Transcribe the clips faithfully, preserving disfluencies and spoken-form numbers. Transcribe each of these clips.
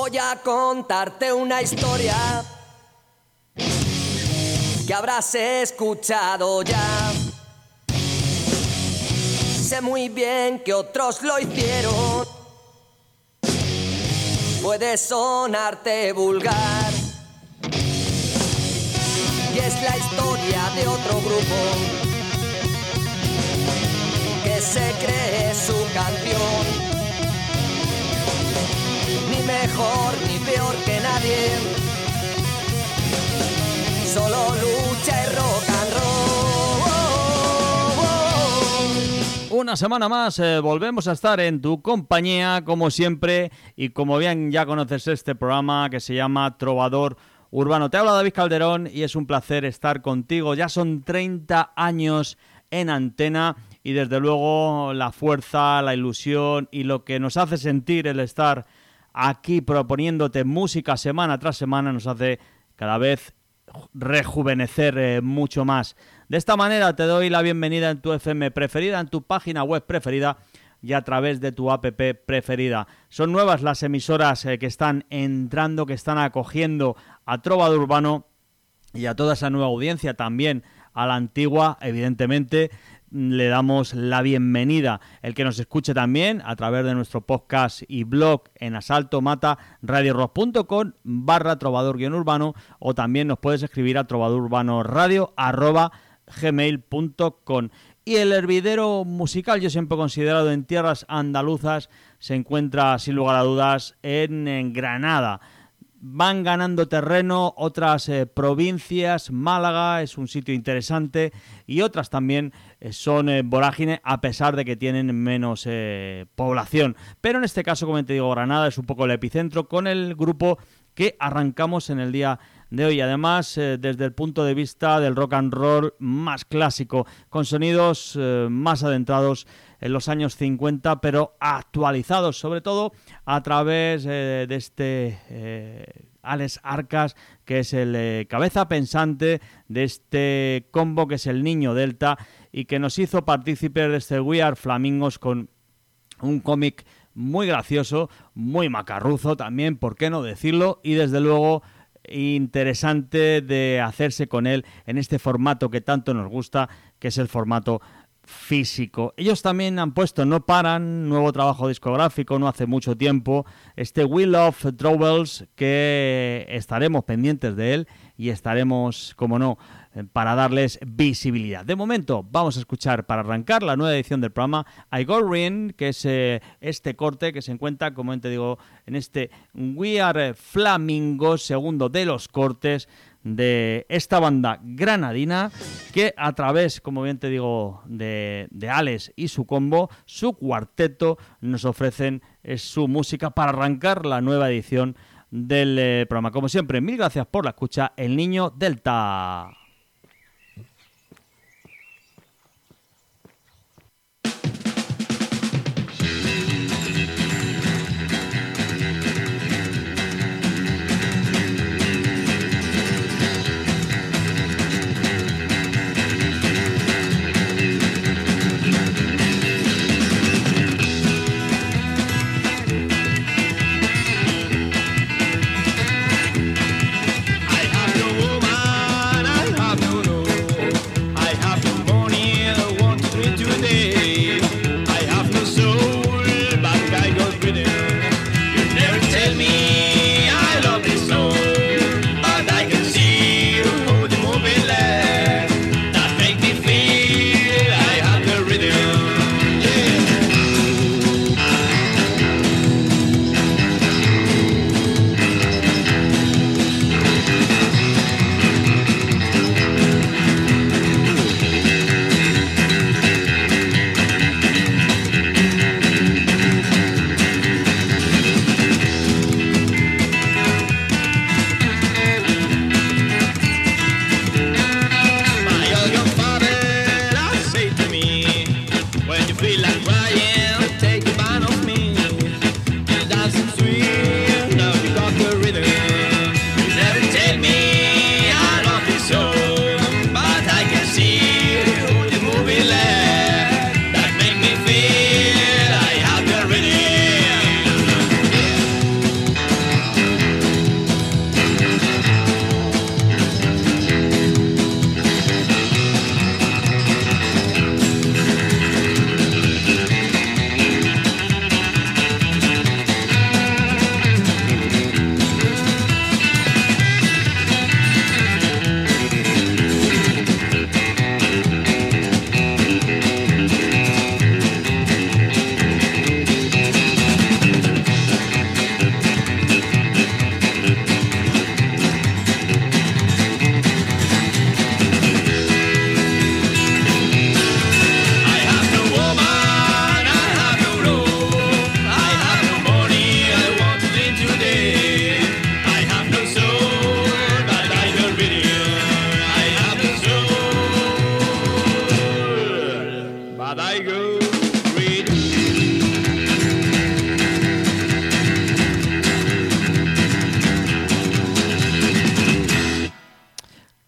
Voy a contarte una historia que habrás escuchado ya. Sé muy bien que otros lo hicieron. Puede sonarte vulgar y es la historia de otro grupo que se cree su canción. Ni mejor ni peor que nadie, solo lucha y rock and roll. Una semana más eh, volvemos a estar en tu compañía, como siempre, y como bien ya conoces este programa que se llama Trovador Urbano. Te habla David Calderón y es un placer estar contigo. Ya son treinta años en antena y desde luego la fuerza, la ilusión y lo que nos hace sentir el estar aquí proponiéndote música semana tras semana nos hace cada vez rejuvenecer eh, mucho más. De esta manera te doy la bienvenida en tu F M preferida, en tu página web preferida y a través de tu app preferida. Son nuevas las emisoras eh, que están entrando, que están acogiendo a Trovador Urbano y a toda esa nueva audiencia, también a la antigua, evidentemente. Le damos la bienvenida. El que nos escuche también a través de nuestro podcast y blog en asalto mata radio rock punto com barra trovador guión urbano, o también nos puedes escribir a trovadorurbanorradio arroba gmail punto com. Y el hervidero musical, yo siempre he considerado en tierras andaluzas, se encuentra sin lugar a dudas en, en Granada. Van ganando terreno otras eh, provincias. Málaga es un sitio interesante y otras también eh, son eh, vorágine, a pesar de que tienen menos eh, población. Pero en este caso, como te digo, Granada es un poco el epicentro con el grupo que arrancamos en el día de hoy. Además, eh, desde el punto de vista del rock and roll más clásico, con sonidos eh, más adentrados en los años cincuenta, pero actualizados sobre todo a través eh, de este eh, Alex Arcas, que es el eh, cabeza pensante de este combo que es el Niño Delta y que nos hizo partícipes de este We Are Flamingos con un cómic muy gracioso, muy macarruzo también, por qué no decirlo, y desde luego interesante de hacerse con él en este formato que tanto nos gusta, que es el formato físico. Ellos también han puesto No Paran, nuevo trabajo discográfico, no hace mucho tiempo, este We Love Troubles, que estaremos pendientes de él y estaremos, como no, para darles visibilidad. De momento vamos a escuchar, para arrancar la nueva edición del programa, I Got Ring, que es eh, este corte que se encuentra, como te digo, en este We Are Flamingos, segundo de los cortes de esta banda granadina, que a través, como bien te digo, de, de Alex y su combo, su cuarteto, nos ofrecen eh, su música para arrancar la nueva edición del eh, programa. Como siempre, mil gracias por la escucha. El Niño Delta. I have no woman.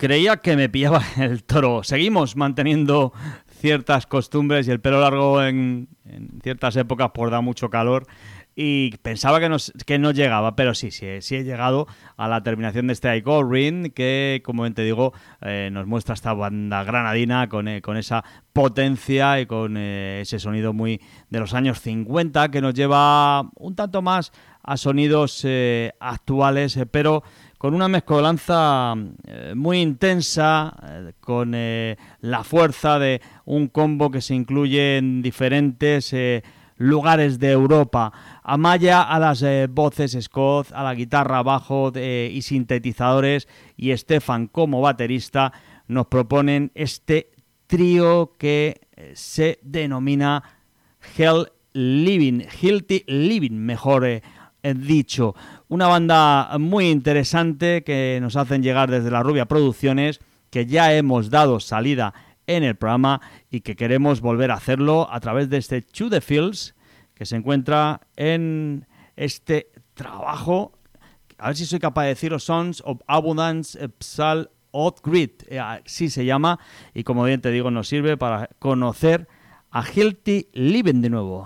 creía que me pillaba el toro. Seguimos manteniendo ciertas costumbres y el pelo largo en, en ciertas épocas pues da mucho calor y pensaba que, nos, que no llegaba, pero sí, sí, sí he llegado a la terminación de este I Go Ring, que como bien te digo eh, nos muestra esta banda granadina con, eh, con esa potencia y con eh, ese sonido muy de los años cincuenta que nos lleva un tanto más a sonidos eh, actuales, eh, pero con una mezcolanza eh, muy intensa, eh, con eh, la fuerza de un combo que se incluye en diferentes eh, lugares de Europa. Amaya a las eh, voces, Scott a la guitarra, bajo eh, y sintetizadores, y Stefan como baterista nos proponen este trío que eh, se denomina Hell Living, Guilty Living, mejor eh, dicho. Una banda muy interesante que nos hacen llegar desde La Rubia Producciones, que ya hemos dado salida en el programa y que queremos volver a hacerlo a través de este To The Fields, que se encuentra en este trabajo, a ver si soy capaz de decirlo, Sons of Abundance Psal Odd Grit, así se llama, y como bien te digo nos sirve para conocer a Guilty Living de nuevo.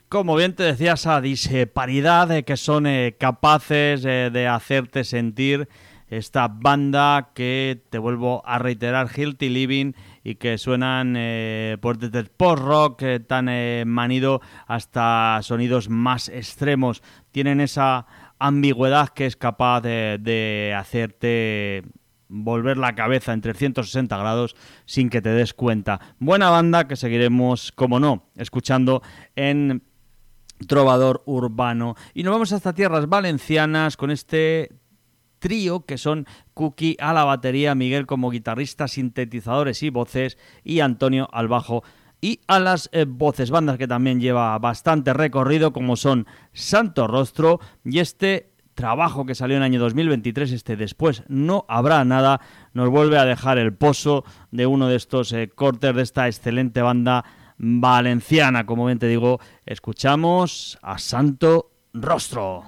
Como bien te decía, esa disparidad de que son eh, capaces eh, de hacerte sentir esta banda que, te vuelvo a reiterar, Healthy Living, y que suenan eh, pues desde el post-rock eh, tan eh, manido hasta sonidos más extremos. Tienen esa ambigüedad que es capaz de, de hacerte volver la cabeza en trescientos sesenta grados sin que te des cuenta. Buena banda que seguiremos, como no, escuchando en Trovador Urbano. Y nos vamos hasta tierras valencianas con este trío que son Cookie a la batería, Miguel como guitarrista, sintetizadores y voces, y Antonio al bajo y a las eh, voces. Bandas que también lleva bastante recorrido, como son Santo Rostro, y este trabajo que salió en el año dos mil veintitrés, este Después no habrá nada, nos vuelve a dejar el pozo de uno de estos eh, cortes de esta excelente banda valenciana. Como bien te digo, escuchamos a Santo Rostro.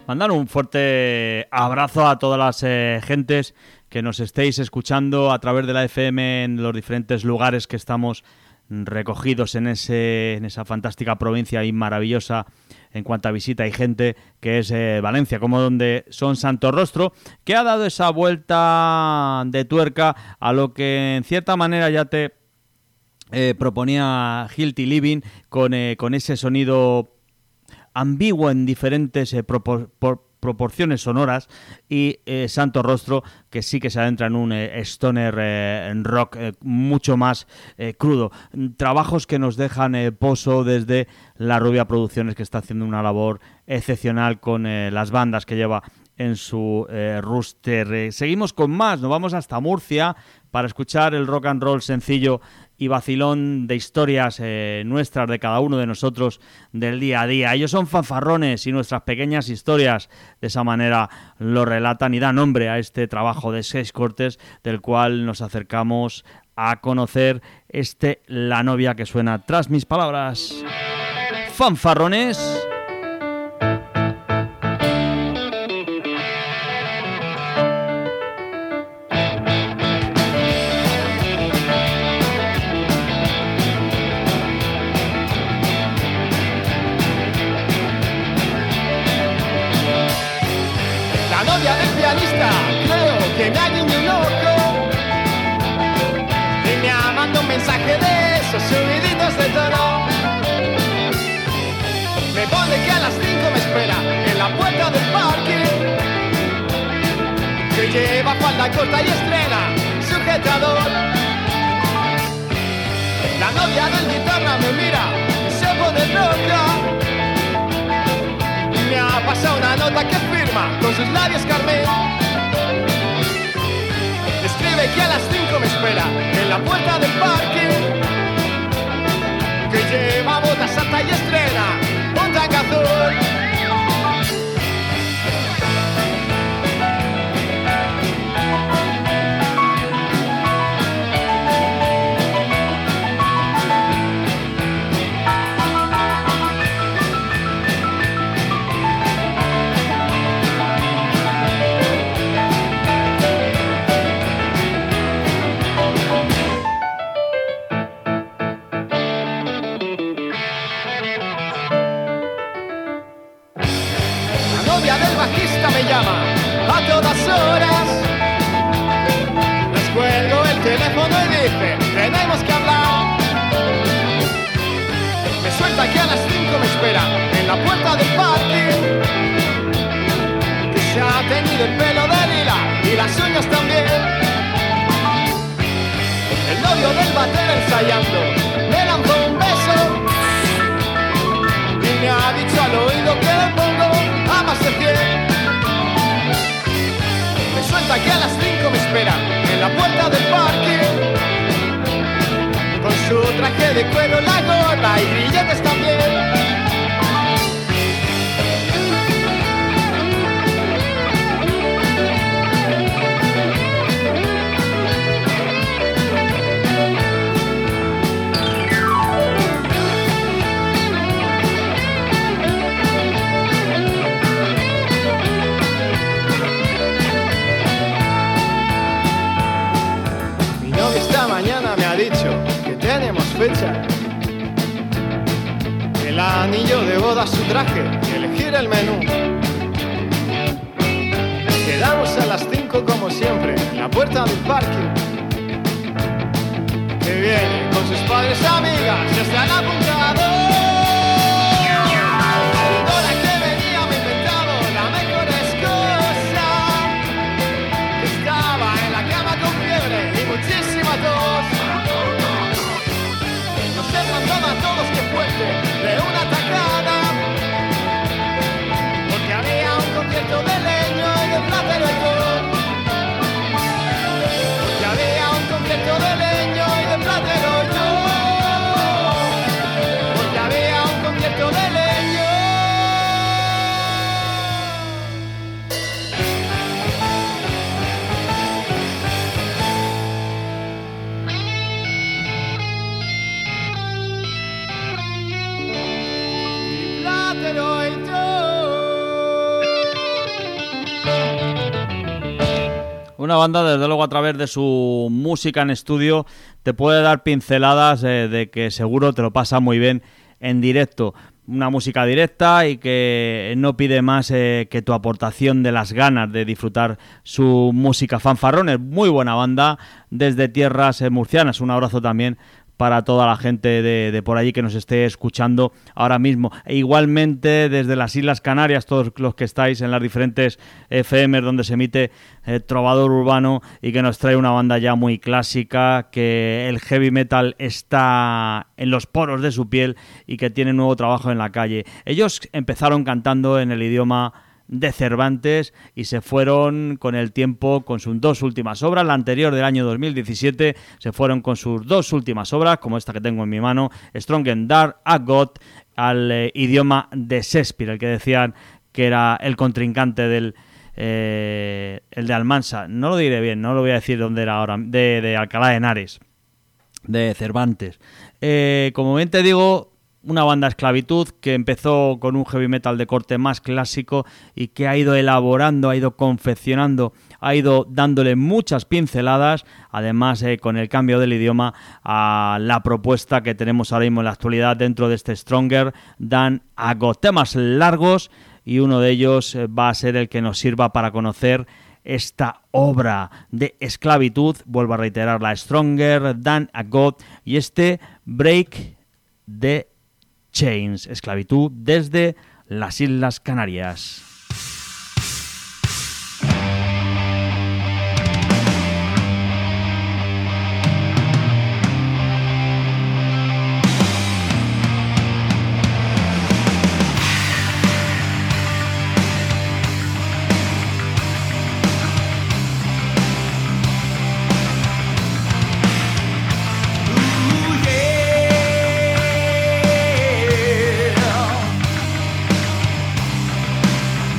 Mandar un fuerte abrazo a todas las eh, gentes que nos estéis escuchando a través de la F M en los diferentes lugares que estamos recogidos en ese en esa fantástica provincia y maravillosa en cuanto a visita y gente, que es eh, Valencia, como donde son Santo Rostro, que ha dado esa vuelta de tuerca a lo que en cierta manera ya te eh, proponía Guilty Living, con, eh, con ese sonido ambiguo en diferentes eh, propor- por, proporciones sonoras, y eh, Santo Rostro, que sí que se adentra en un eh, stoner eh, en rock eh, mucho más eh, crudo. Trabajos que nos dejan eh, pozo desde La Rubia Producciones, que está haciendo una labor excepcional con eh, las bandas que lleva en su eh, roster. Eh, seguimos con más, nos vamos hasta Murcia para escuchar el rock and roll sencillo y vacilón de historias eh, nuestras, de cada uno de nosotros, del día a día. Ellos son Fanfarrones y nuestras pequeñas historias de esa manera lo relatan y dan nombre a este trabajo de seis cortes, del cual nos acercamos a conocer este La Novia que suena tras mis palabras. Fanfarrones. Creo que me ha guiñado un ojo y me ha mandado un mensaje de esos subiditos de tono. Me pone que a las cinco me espera en la puerta del parking, que lleva falda corta y estrena sujetador. La novia del guitarra me mira y se pone loca. Me ha pasado una nota que firma con sus labios carmín. Escribe que a las cinco me espera en la puerta del parking, que lleva botas alta y estrena un tanga azul. Me llama a todas horas, les cuelgo el teléfono y dice, tenemos que hablar. Me suelta que a las cinco me espera en la puerta del parking, que se ha teñido el pelo de lila y las uñas también. El novio del batero ensayando me lanzó un beso y me ha dicho al oído que le pongo a más de cien. Me suelta que a las cinco me espera en la puerta del parking, con su traje de cuero, la gorra y grilletes también. Esta mañana me ha dicho que tenemos fecha, el anillo de boda, su traje y elegir el menú. Quedamos a las cinco como siempre en la puerta del parking, que viene con sus padres, amigas, ya están apuntados. A todos que fuerte de una tacada, porque había un concierto de leño y de platero y gol, porque había un concierto de leño y de platero y gol. Una banda, desde luego, a través de su música en estudio, te puede dar pinceladas eh, de que seguro te lo pasa muy bien en directo. Una música directa y que no pide más eh, que tu aportación de las ganas de disfrutar su música. Fanfarrones, muy buena banda desde tierras eh, murcianas. Un abrazo también para toda la gente de, de por allí que nos esté escuchando ahora mismo. E igualmente desde las Islas Canarias, todos los que estáis en las diferentes F M donde se emite eh, Trovador Urbano y que nos trae una banda ya muy clásica, que el heavy metal está en los poros de su piel y que tiene nuevo trabajo en la calle. Ellos empezaron cantando en el idioma de Cervantes y se fueron con el tiempo con sus dos últimas obras. La anterior, del año dos mil diecisiete, se fueron con sus dos últimas obras, como esta que tengo en mi mano, Strong and Dark a God, al eh, idioma de Shakespeare, el que decían que era el contrincante del eh, el de Almansa. No lo diré bien, no lo voy a decir dónde era ahora, de, de Alcalá de Henares, de Cervantes. Eh, como bien te digo, una banda Esclavitud que empezó con un heavy metal de corte más clásico y que ha ido elaborando, ha ido confeccionando, ha ido dándole muchas pinceladas, además eh, con el cambio del idioma, a la propuesta que tenemos ahora mismo en la actualidad dentro de este Stronger Than a God. Temas largos y uno de ellos eh, va a ser el que nos sirva para conocer esta obra de Esclavitud, vuelvo a reiterar, la Stronger Than a God, y este Break the Chains, Esclavitud desde las Islas Canarias. Yeah.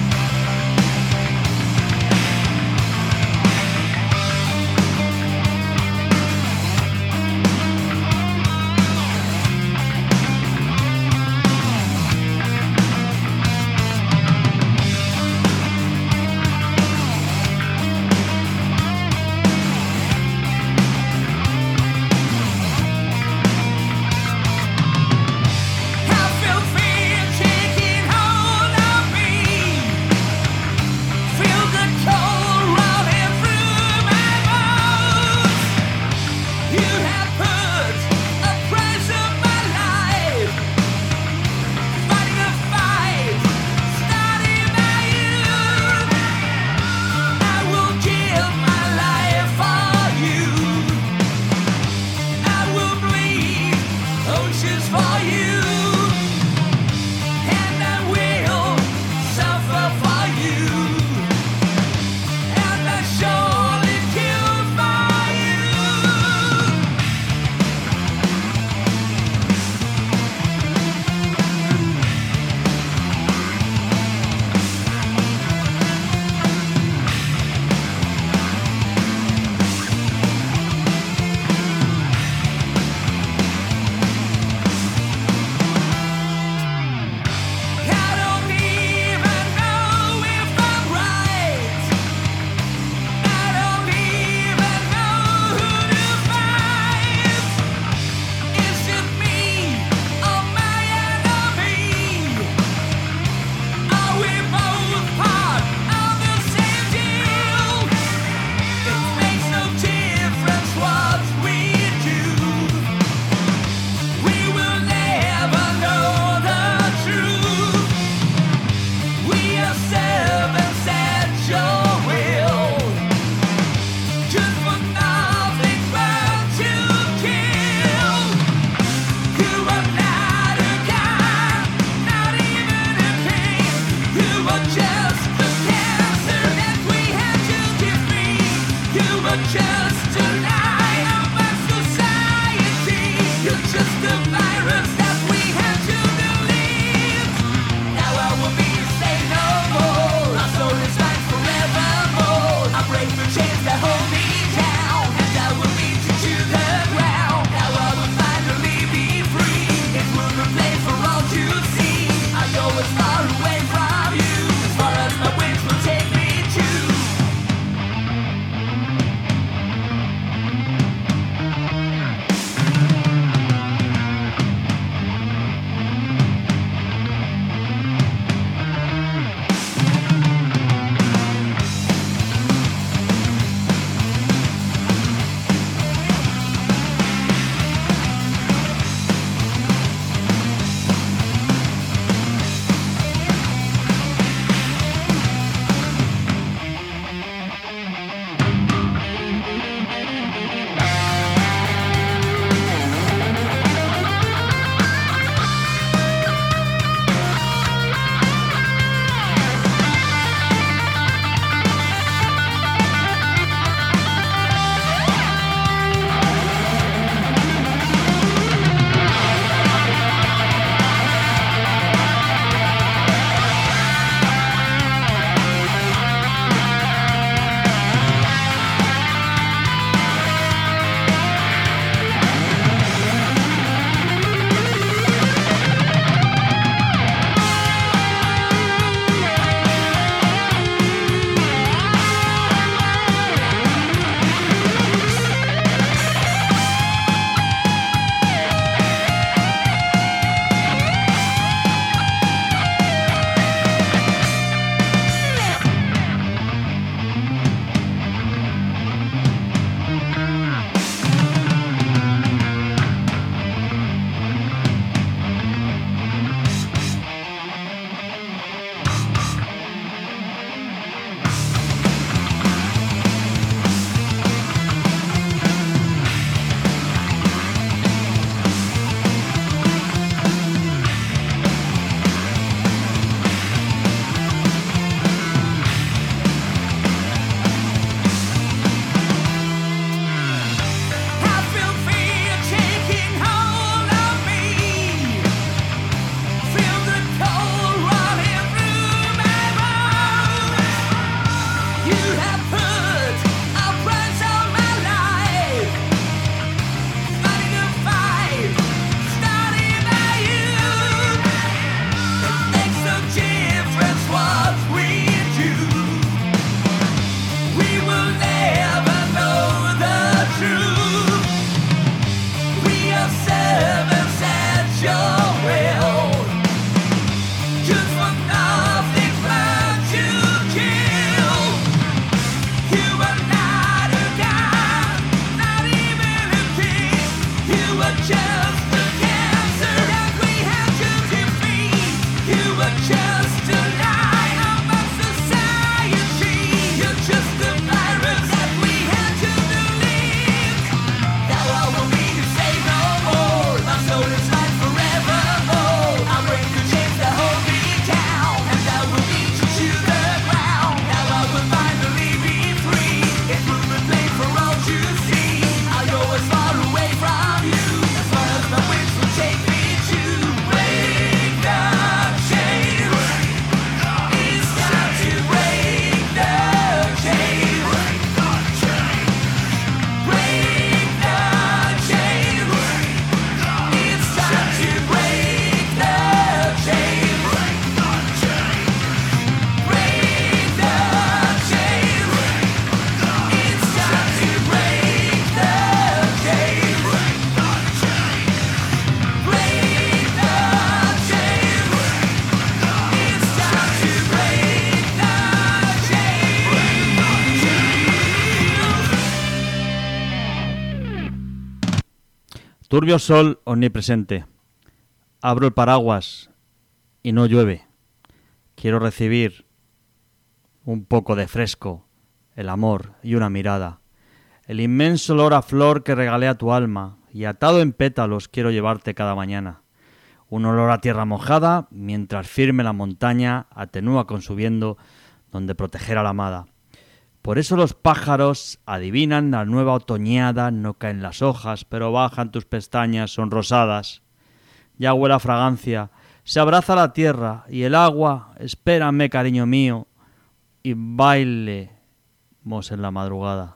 Turbio sol omnipresente. Abro el paraguas y no llueve. Quiero recibir un poco de fresco, el amor y una mirada. El inmenso olor a flor que regalé a tu alma y atado en pétalos quiero llevarte cada mañana. Un olor a tierra mojada mientras firme la montaña atenúa con su viento donde proteger a la amada. Por eso los pájaros adivinan la nueva otoñada, no caen las hojas, pero bajan tus pestañas sonrosadas. Ya huele a fragancia, se abraza la tierra y el agua, espérame cariño mío, y bailemos en la madrugada.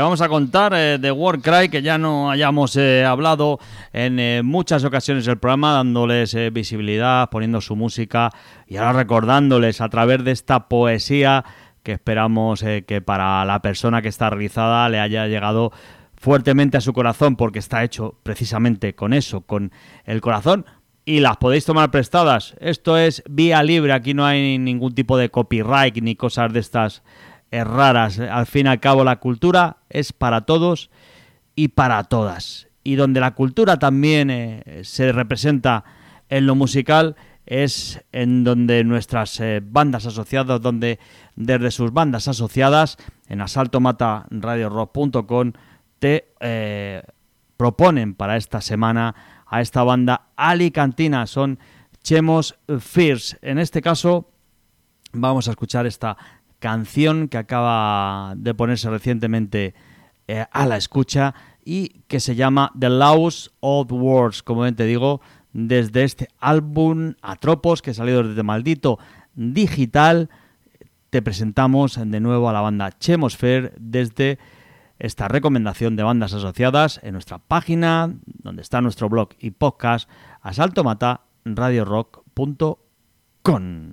vamos a contar eh, de Warcry, que ya no hayamos eh, hablado en eh, muchas ocasiones del programa, dándoles eh, visibilidad, poniendo su música y ahora recordándoles a través de esta poesía que esperamos eh, que para la persona que está realizada le haya llegado fuertemente a su corazón, porque está hecho precisamente con eso, con el corazón, y las podéis tomar prestadas. Esto es vía libre, aquí no hay ningún tipo de copyright ni cosas de estas eh, raras. Al fin y al cabo la cultura es para todos y para todas, y donde la cultura también eh, se representa en lo musical es en donde nuestras eh, bandas asociadas, donde desde sus bandas asociadas en asalto mata radio rock punto com te eh, proponen para esta semana a esta banda alicantina. Son Chemos Fears. En este caso vamos a escuchar esta canción que acaba de ponerse recientemente eh, a la escucha y que se llama The Laws of Words, como bien te digo, desde este álbum Atropos que salió desde Maldito Digital. Te presentamos de nuevo a la banda Chemos Fears desde esta recomendación de bandas asociadas en nuestra página, donde está nuestro blog y podcast, asalto mata radio rock punto com.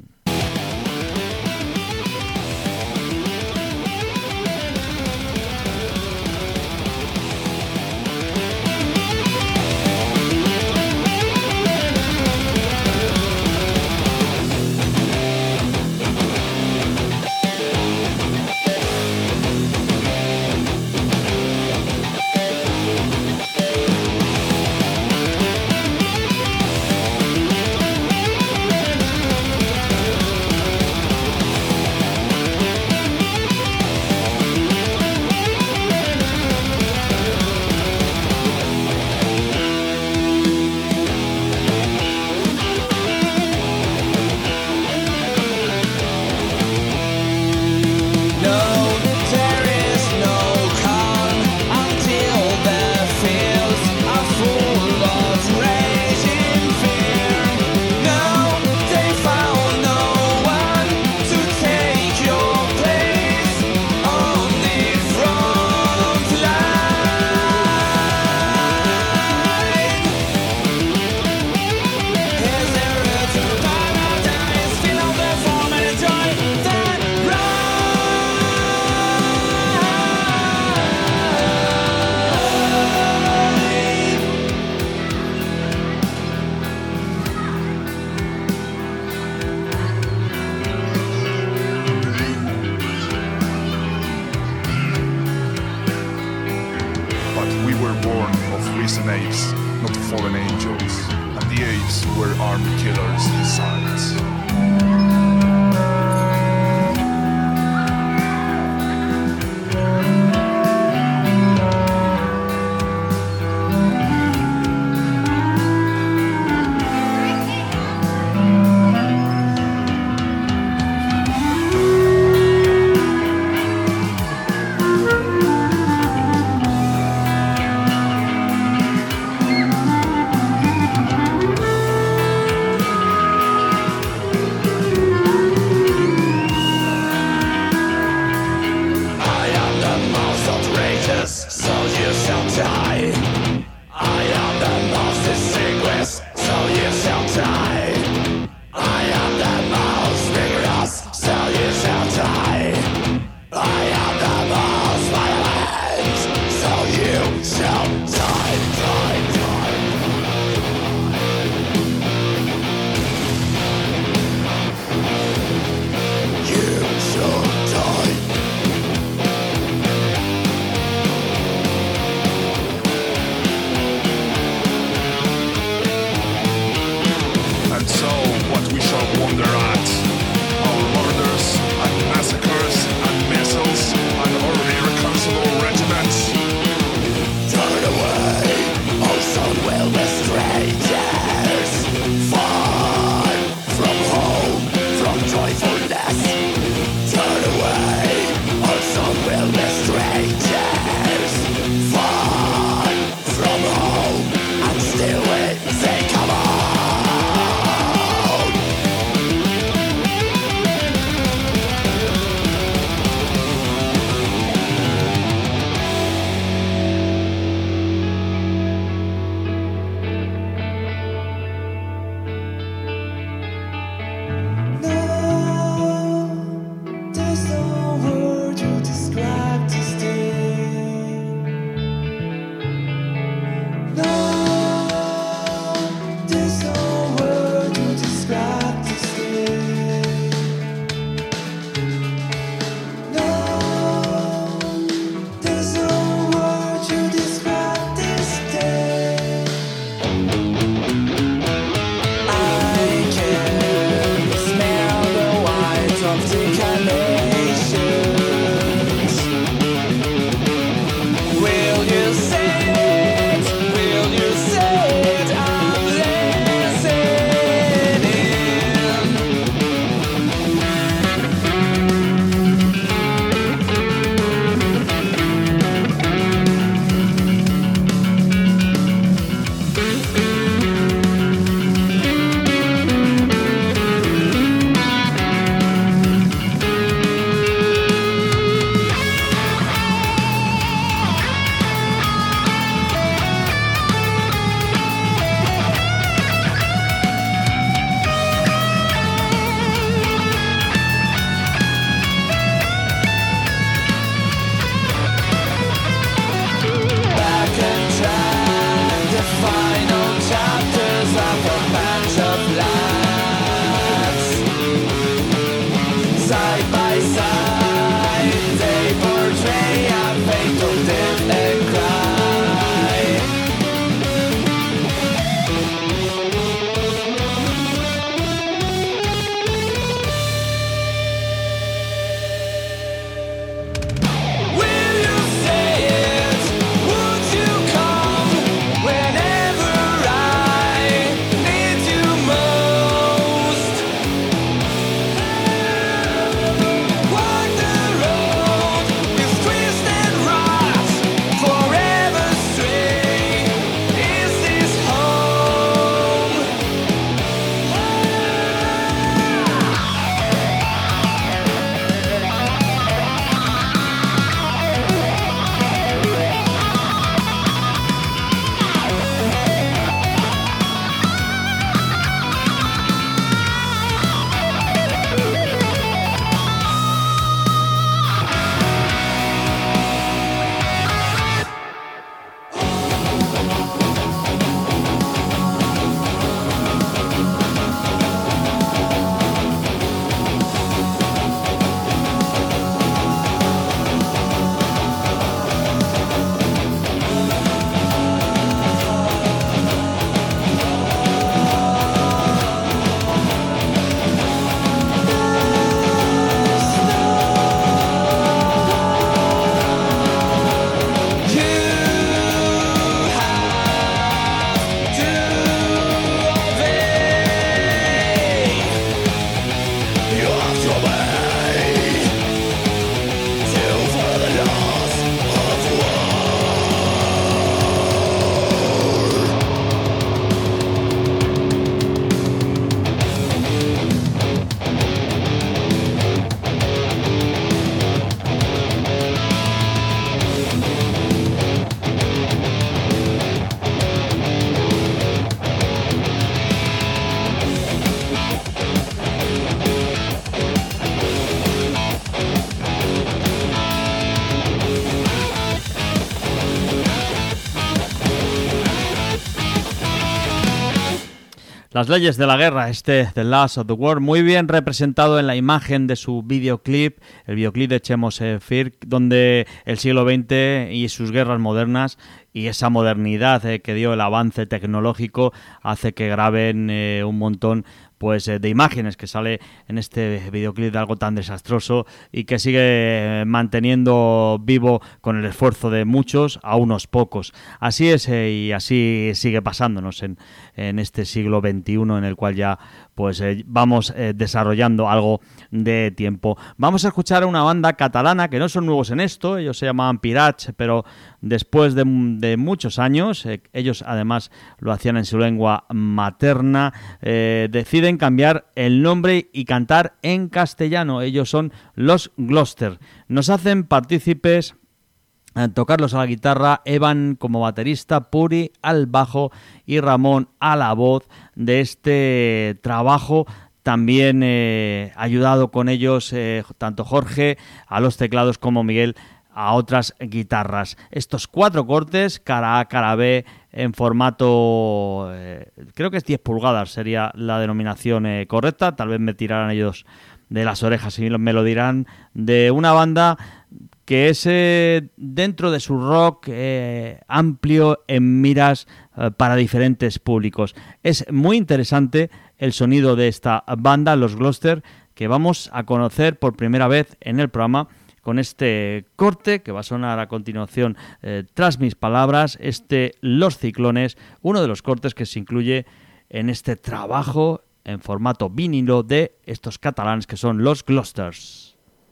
Las leyes de la guerra, este The Laws of the War, muy bien representado en la imagen de su videoclip, el videoclip de Chemos Firk, donde el siglo veinte y sus guerras modernas y esa modernidad eh, que dio el avance tecnológico hace que graben eh, un montón pues eh, de imágenes que sale en este videoclip de algo tan desastroso y que sigue manteniendo vivo con el esfuerzo de muchos a unos pocos. Así es eh, y así sigue pasándonos en, en este siglo veintiuno en el cual ya pues eh, vamos eh, desarrollando algo de tiempo. Vamos a escuchar a una banda catalana que no son nuevos en esto, ellos se llamaban Pirats, pero después de, de muchos años, eh, ellos además lo hacían en su lengua materna, eh, deciden cambiar el nombre y cantar en castellano. Ellos son los Gloucester. Nos hacen partícipes, eh, tocarlos a la guitarra, Evan como baterista, Puri al bajo y Ramón a la voz de este trabajo. También eh, ayudado con ellos eh, tanto Jorge a los teclados como Miguel a otras guitarras. Estos cuatro cortes, cara A, cara B, en formato, eh, creo que es diez pulgadas, sería la denominación eh, correcta. Tal vez me tirarán ellos de las orejas y me lo dirán, de una banda que es eh, dentro de su rock eh, amplio en miras eh, para diferentes públicos. Es muy interesante el sonido de esta banda, los Gloucester, que vamos a conocer por primera vez en el programa con este corte que va a sonar a continuación eh, tras mis palabras, este Los Ciclones, uno de los cortes que se incluye en este trabajo en formato vinilo de estos catalanes que son los Gloucesters.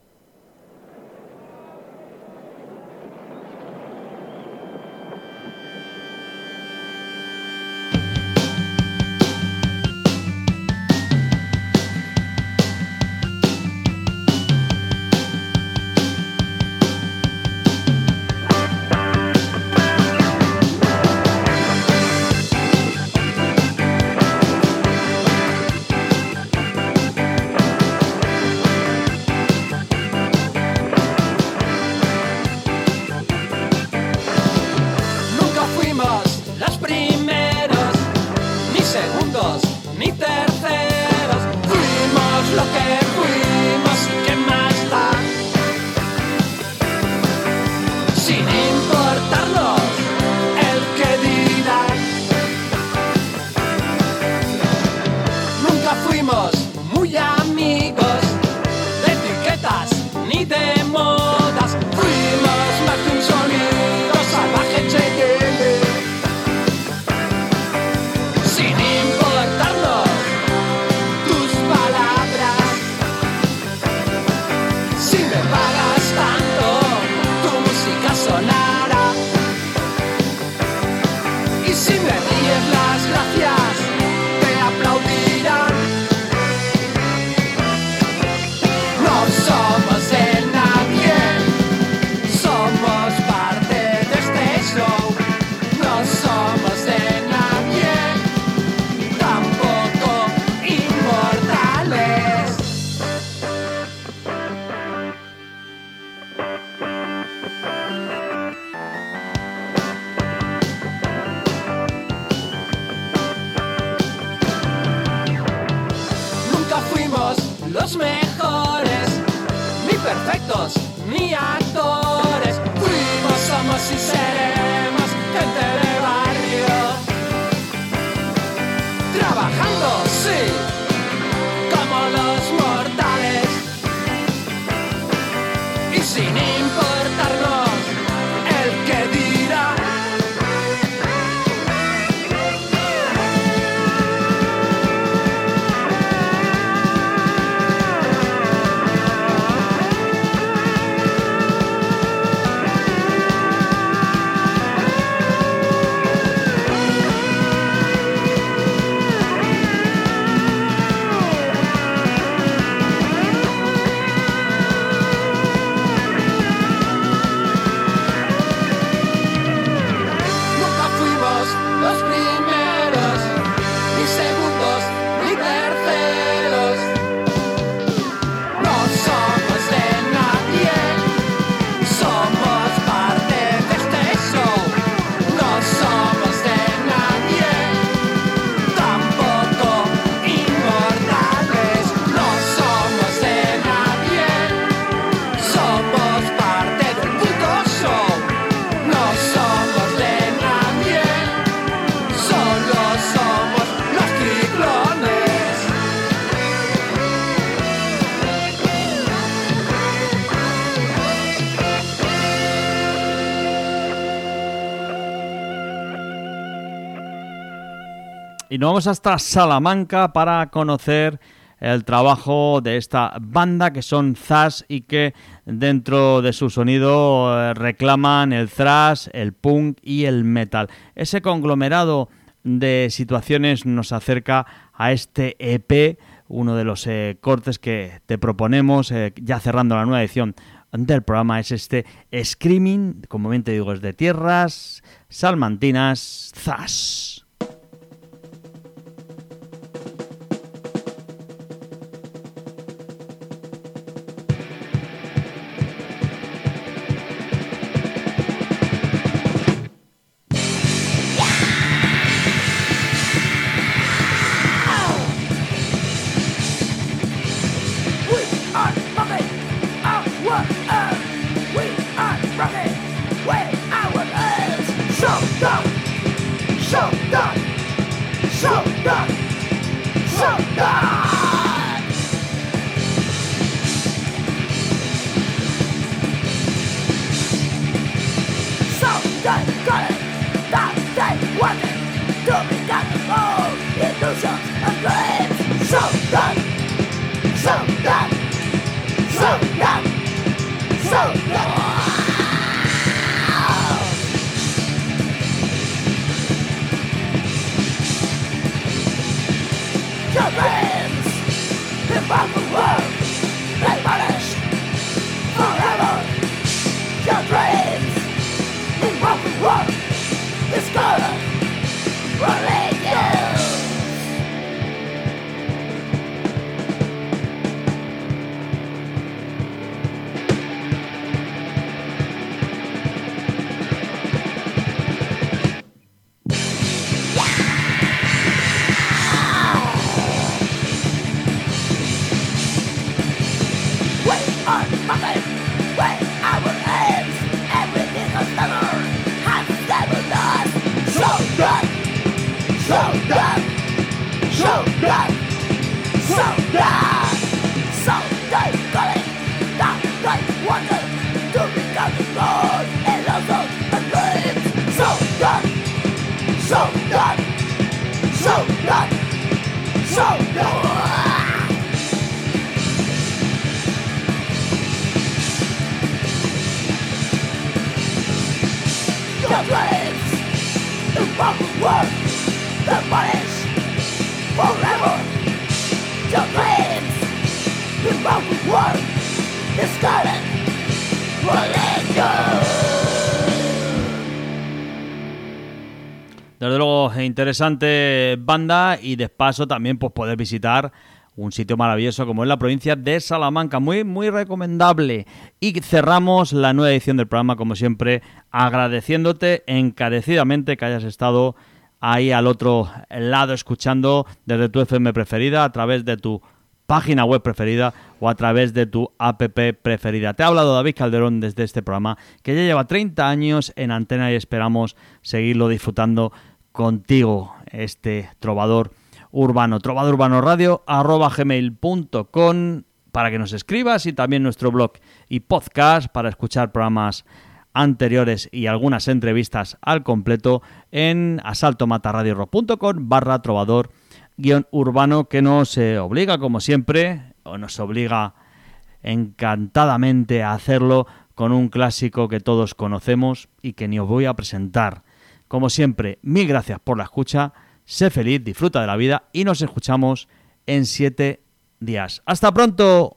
Los mejores, ni perfectos, ni actores. Fuimos, somos y seremos gente de barrio. Trabajando, sí, como los mortales. Y sin importarnos el que dirá. Y nos vamos hasta Salamanca para conocer el trabajo de esta banda que son Zas y que dentro de su sonido eh, reclaman el thrash, el punk y el metal. Ese conglomerado de situaciones nos acerca a este E P, uno de los eh, cortes que te proponemos eh, ya cerrando la nueva edición del programa, es este Screaming, como bien te digo, es de tierras salmantinas, Zas. Desde luego, interesante banda y de paso también pues poder visitar un sitio maravilloso como es la provincia de Salamanca. Muy, muy recomendable. Y cerramos la nueva edición del programa, como siempre, agradeciéndote encarecidamente que hayas estado ahí al otro lado escuchando desde tu F M preferida, a través de tu página web preferida o a través de tu app preferida. Te ha hablado David Calderón desde este programa que ya lleva treinta años en antena y esperamos seguirlo disfrutando contigo, este trovador urbano. Trovador Urbano Radio arroba gmail punto com para que nos escribas, y también nuestro blog y podcast para escuchar programas anteriores y algunas entrevistas al completo en asaltomatarradiorock punto com barra trovador guión urbano, que nos eh, obliga, como siempre, o nos obliga encantadamente a hacerlo con un clásico que todos conocemos y que ni os voy a presentar. Como siempre, mil gracias por la escucha, sé feliz, disfruta de la vida y nos escuchamos en siete días. ¡Hasta pronto!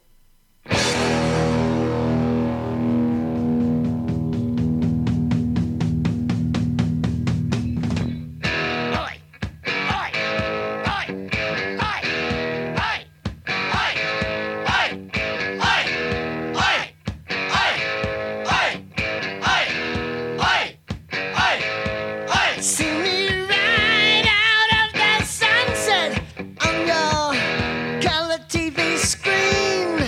T V screen.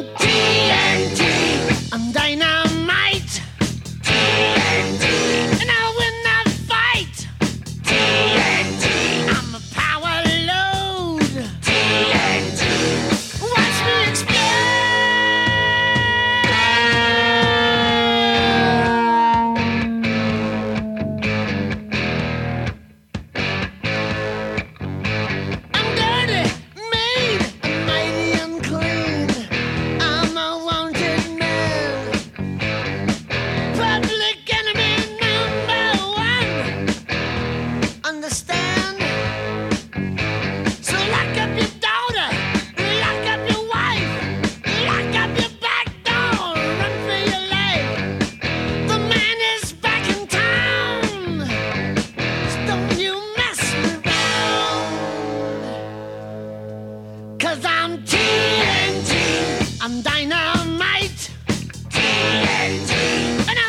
I'm dynamite. T N T. And